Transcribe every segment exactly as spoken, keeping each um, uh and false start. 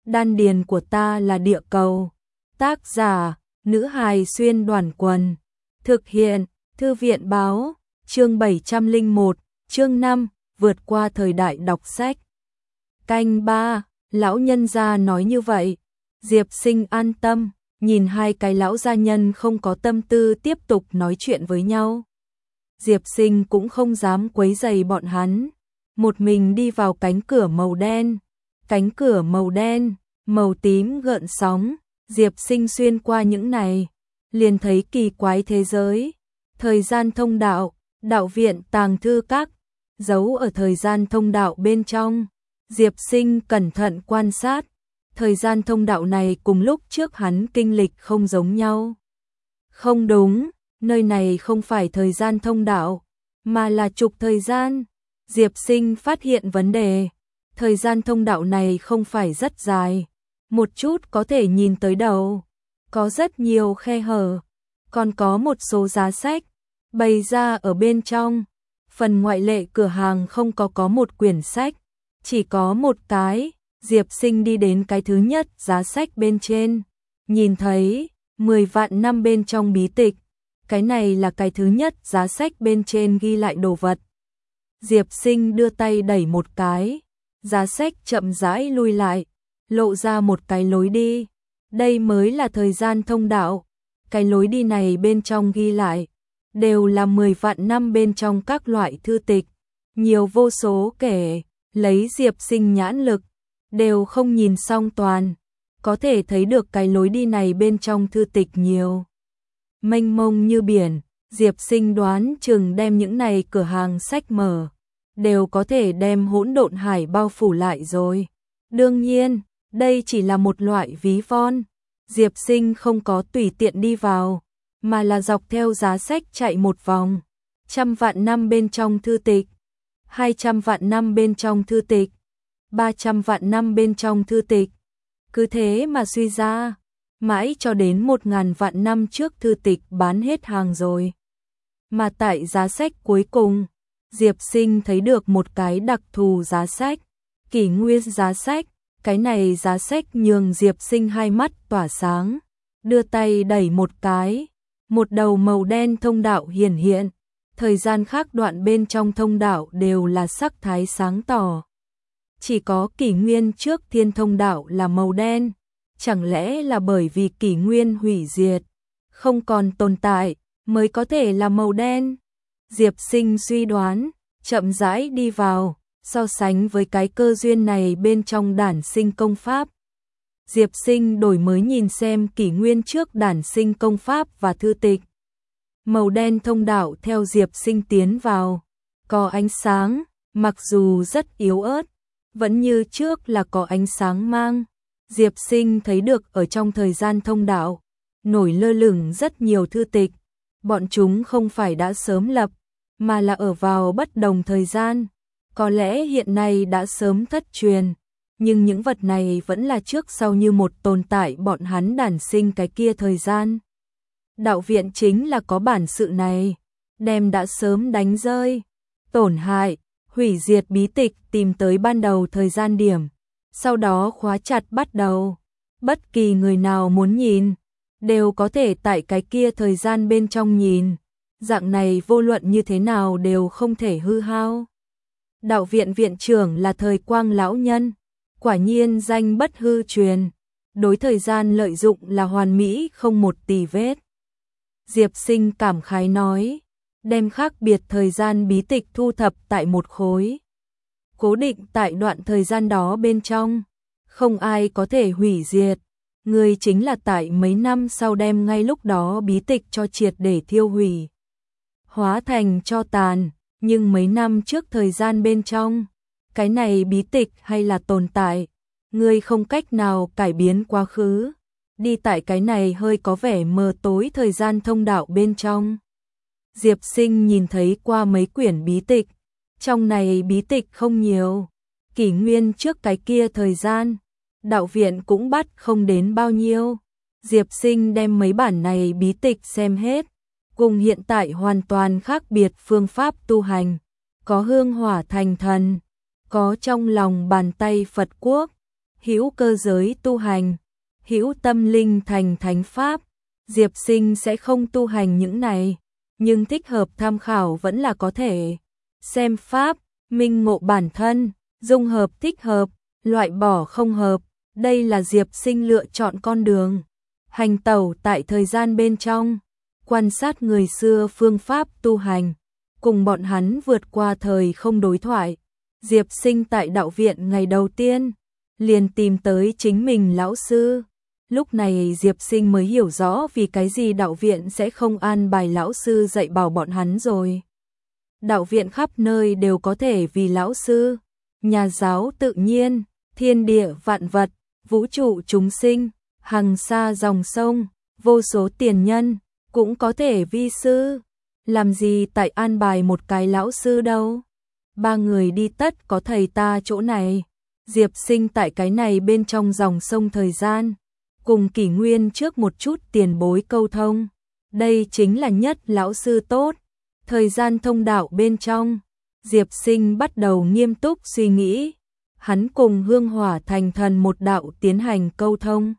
Đan điền của ta là địa cầu. Tác giả, nữ hài xuyên đoàn quần. Thực hiện, Thư viện báo, chương bảy trăm lẻ một, chương năm, vượt qua thời đại đọc sách. Canh ba, lão nhân gia nói như vậy. Diệp Sinh an tâm, nhìn hai cái lão gia nhân không có tâm tư tiếp tục nói chuyện với nhau. Diệp Sinh cũng không dám quấy rầy bọn hắn, một mình đi vào cánh cửa màu đen. Cánh cửa màu đen, màu tím gợn sóng, Diệp Sinh xuyên qua những này, liền thấy kỳ quái thế giới, thời gian thông đạo, đạo viện tàng thư các, giấu ở thời gian thông đạo bên trong. Diệp Sinh cẩn thận quan sát, thời gian thông đạo này cùng lúc trước hắn kinh lịch không giống nhau. Không đúng, nơi này không phải thời gian thông đạo, mà là trục thời gian. Diệp Sinh phát hiện vấn đề, thời gian thông đạo này không phải rất dài, một chút có thể nhìn tới đầu, có rất nhiều khe hở, còn có một số giá sách bày ra ở bên trong. Phần ngoại lệ cửa hàng không có có một quyển sách, chỉ có một cái. Diệp Sinh đi đến cái thứ nhất giá sách bên trên, nhìn thấy mười vạn năm bên trong bí tịch. Cái này là cái thứ nhất giá sách bên trên ghi lại đồ vật. Diệp Sinh đưa tay đẩy một cái, giá sách chậm rãi lui lại, lộ ra một cái lối đi. Đây mới là thời gian thông đạo. Cái lối đi này bên trong ghi lại đều là mười vạn năm bên trong các loại thư tịch, nhiều vô số kể, lấy Diệp Sinh nhãn lực đều không nhìn xong toàn, có thể thấy được cái lối đi này bên trong thư tịch nhiều, mênh mông như biển. Diệp Sinh đoán chừng đem những này cửa hàng sách mở, đều có thể đem hỗn độn hải bao phủ lại rồi. Đương nhiên, đây chỉ là một loại ví von. Diệp Sinh không có tùy tiện đi vào, mà là dọc theo giá sách chạy một vòng. Trăm vạn năm bên trong thư tịch, hai trăm vạn năm bên trong thư tịch, ba trăm vạn năm bên trong thư tịch. Cứ thế mà suy ra, mãi cho đến một ngàn vạn năm trước thư tịch bán hết hàng rồi. Mà tại giá sách cuối cùng, Diệp Sinh thấy được một cái đặc thù giá sách, kỷ nguyên giá sách. Cái này giá sách nhường Diệp Sinh hai mắt tỏa sáng, đưa tay đẩy một cái, một đầu màu đen thông đạo hiển hiện. Thời gian khác đoạn bên trong thông đạo đều là sắc thái sáng tỏ, chỉ có kỷ nguyên trước thiên thông đạo là màu đen. Chẳng lẽ là bởi vì kỷ nguyên hủy diệt, không còn tồn tại, mới có thể là màu đen? Diệp Sinh suy đoán, chậm rãi đi vào, so sánh với cái cơ duyên này bên trong đản sinh công pháp. Diệp Sinh đổi mới nhìn xem kỷ nguyên trước đản sinh công pháp và thư tịch. Màu đen thông đạo theo Diệp Sinh tiến vào, có ánh sáng, mặc dù rất yếu ớt, vẫn như trước là có ánh sáng mang. Diệp Sinh thấy được ở trong thời gian thông đạo, nổi lơ lửng rất nhiều thư tịch. Bọn chúng không phải đã sớm lập, mà là ở vào bất đồng thời gian. Có lẽ hiện nay đã sớm thất truyền, nhưng những vật này vẫn là trước sau như một tồn tại bọn hắn đản sinh cái kia thời gian. Đạo viện chính là có bản sự này, đem đã sớm đánh rơi, tổn hại, hủy diệt bí tịch tìm tới ban đầu thời gian điểm, sau đó khóa chặt bắt đầu. Bất kỳ người nào muốn nhìn, đều có thể tại cái kia thời gian bên trong nhìn, dạng này vô luận như thế nào đều không thể hư hao. Đạo viện viện trưởng là Thời Quang lão nhân, quả nhiên danh bất hư truyền, đối thời gian lợi dụng là hoàn mỹ không một tì vết. Diệp Sinh cảm khái nói, đem khác biệt thời gian bí tịch thu thập tại một khối, cố định tại đoạn thời gian đó bên trong, không ai có thể hủy diệt. Người chính là tại mấy năm sau đem ngay lúc đó bí tịch cho triệt để thiêu hủy, hóa thành tro tàn. Nhưng mấy năm trước thời gian bên trong, cái này bí tịch hay là tồn tại, ngươi không cách nào cải biến quá khứ, đi tại cái này hơi có vẻ mờ tối thời gian thông đạo bên trong. Diệp Sinh nhìn thấy qua mấy quyển bí tịch, trong này bí tịch không nhiều, kỷ nguyên trước cái kia thời gian, đạo viện cũng bắt không đến bao nhiêu. Diệp Sinh đem mấy bản này bí tịch xem hết, cùng hiện tại hoàn toàn khác biệt phương pháp tu hành, có hương hỏa thành thần, có trong lòng bàn tay Phật quốc, hữu cơ giới tu hành, hữu tâm linh thành thánh pháp. Diệp Sinh sẽ không tu hành những này, nhưng thích hợp tham khảo vẫn là có thể. Xem pháp, minh ngộ bản thân, dung hợp thích hợp, loại bỏ không hợp, đây là Diệp Sinh lựa chọn con đường. Hành tẩu tại thời gian bên trong, quan sát người xưa phương pháp tu hành, cùng bọn hắn vượt qua thời không đối thoại. Diệp Sinh tại đạo viện ngày đầu tiên, liền tìm tới chính mình lão sư. Lúc này Diệp Sinh mới hiểu rõ vì cái gì đạo viện sẽ không an bài lão sư dạy bảo bọn hắn rồi. Đạo viện khắp nơi đều có thể vì lão sư, nhà giáo tự nhiên, thiên địa vạn vật, vũ trụ chúng sinh, hằng sa dòng sông, vô số tiền nhân, cũng có thể vi sư. Làm gì tại an bài một cái lão sư đâu. Ba người đi tất có thầy ta chỗ này. Diệp Sinh tại cái này bên trong dòng sông thời gian, cùng kỷ nguyên trước một chút tiền bối câu thông. Đây chính là nhất lão sư tốt. Thời gian thông đạo bên trong, Diệp Sinh bắt đầu nghiêm túc suy nghĩ. Hắn cùng hương hỏa thành thần một đạo tiến hành câu thông.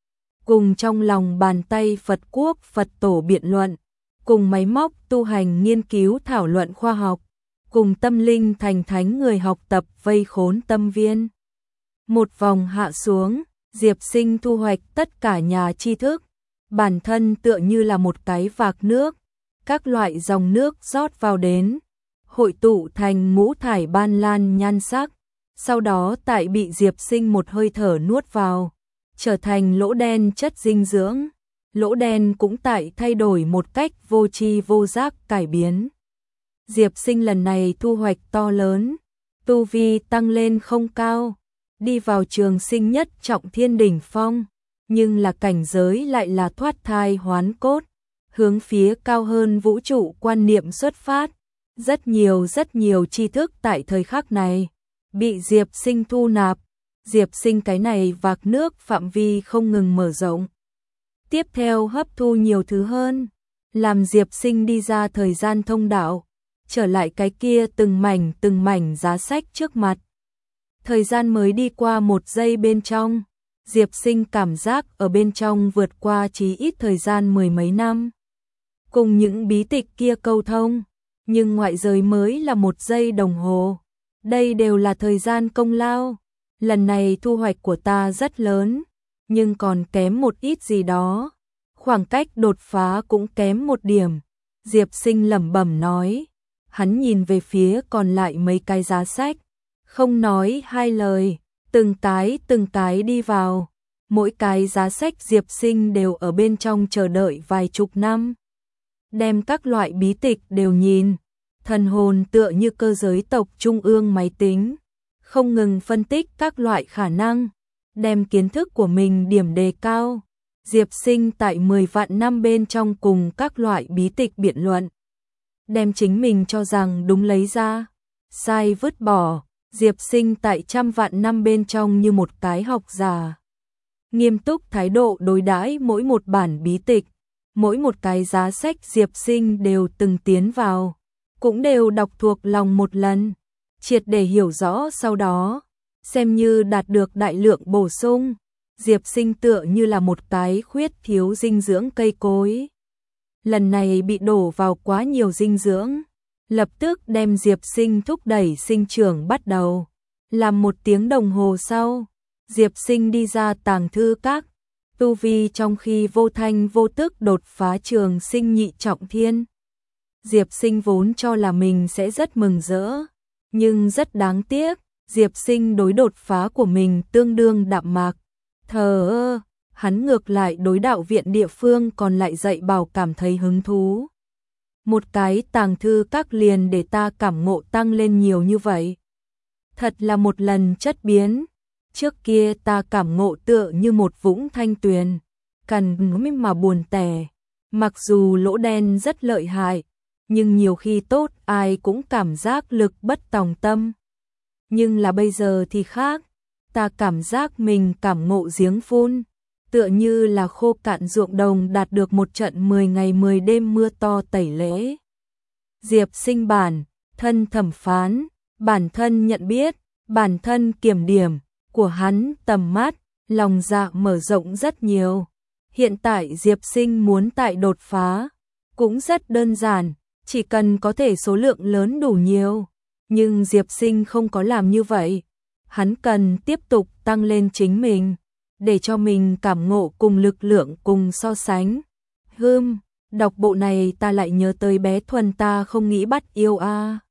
Cùng trong lòng bàn tay Phật quốc Phật tổ biện luận. Cùng máy móc tu hành nghiên cứu thảo luận khoa học. Cùng tâm linh thành thánh người học tập vây khốn tâm viên. Một vòng hạ xuống, Diệp Sinh thu hoạch tất cả nhà tri thức. Bản thân tựa như là một cái vạc nước. Các loại dòng nước rót vào đến, hội tụ thành ngũ thải ban lan nhan sắc. Sau đó tại bị Diệp Sinh một hơi thở nuốt vào, trở thành lỗ đen chất dinh dưỡng. Lỗ đen cũng tại thay đổi một cách vô tri vô giác cải biến. Diệp Sinh lần này thu hoạch to lớn, tu vi tăng lên không cao, đi vào trường sinh nhất trọng thiên đỉnh phong, nhưng là cảnh giới lại là thoát thai hoán cốt, hướng phía cao hơn vũ trụ quan niệm xuất phát. Rất nhiều rất nhiều tri thức tại thời khắc này bị Diệp Sinh thu nạp. Diệp Sinh cái này vạc nước phạm vi không ngừng mở rộng. Tiếp theo hấp thu nhiều thứ hơn, làm Diệp Sinh đi ra thời gian thông đạo, trở lại cái kia từng mảnh từng mảnh giá sách trước mặt. Thời gian mới đi qua một giây bên trong, Diệp Sinh cảm giác ở bên trong vượt qua chí ít thời gian mười mấy năm. Cùng những bí tịch kia câu thông, nhưng ngoại giới mới là một giây đồng hồ. Đây đều là thời gian công lao. Lần này thu hoạch của ta rất lớn, nhưng còn kém một ít gì đó. Khoảng cách đột phá cũng kém một điểm. Diệp Sinh lẩm bẩm nói. Hắn nhìn về phía còn lại mấy cái giá sách, không nói hai lời, từng cái từng cái đi vào. Mỗi cái giá sách Diệp Sinh đều ở bên trong chờ đợi vài chục năm. Đem các loại bí tịch đều nhìn, thần hồn tựa như cơ giới tộc trung ương máy tính, không ngừng phân tích các loại khả năng, đem kiến thức của mình điểm đề cao. Diệp Sinh tại mười vạn năm bên trong cùng các loại bí tịch biện luận, đem chính mình cho rằng đúng lấy ra, sai vứt bỏ. Diệp Sinh tại trăm vạn năm bên trong như một cái học giả, nghiêm túc thái độ đối đãi mỗi một bản bí tịch, mỗi một cái giá sách Diệp Sinh đều từng tiến vào, cũng đều đọc thuộc lòng một lần, triệt để hiểu rõ. Sau đó xem như đạt được đại lượng bổ sung. Diệp Sinh tựa như là một cái khuyết thiếu dinh dưỡng cây cối, lần này bị đổ vào quá nhiều dinh dưỡng, lập tức đem Diệp Sinh thúc đẩy sinh trưởng bắt đầu. Làm một tiếng đồng hồ sau, Diệp Sinh đi ra tàng thư các, tu vi trong khi vô thanh vô tức đột phá trường sinh nhị trọng thiên. Diệp Sinh vốn cho là mình sẽ rất mừng rỡ, nhưng rất đáng tiếc, Diệp Sinh đối đột phá của mình tương đương đạm mạc, thờ ơ. Hắn ngược lại đối đạo viện địa phương còn lại dạy bảo cảm thấy hứng thú. Một cái tàng thư các liền để ta cảm ngộ tăng lên nhiều như vậy. Thật là một lần chất biến. Trước kia ta cảm ngộ tựa như một vũng thanh tuyền, cằn mà buồn tẻ. Mặc dù lỗ đen rất lợi hại, nhưng nhiều khi tốt ai cũng cảm giác lực bất tòng tâm. Nhưng là bây giờ thì khác, ta cảm giác mình cảm ngộ giếng phun, tựa như là khô cạn ruộng đồng đạt được một trận mười ngày mười đêm mưa to tẩy lễ. Diệp Sinh bản thân thẩm phán, bản thân nhận biết, bản thân kiểm điểm, của hắn tầm mắt, lòng dạ mở rộng rất nhiều. Hiện tại Diệp Sinh muốn tại đột phá, cũng rất đơn giản, chỉ cần có thể số lượng lớn đủ nhiều. Nhưng Diệp Sinh không có làm như vậy. Hắn cần tiếp tục tăng lên chính mình, để cho mình cảm ngộ cùng lực lượng cùng so sánh. Hừm, đọc bộ này ta lại nhớ tới bé Thuần ta không nghĩ bắt yêu a. À.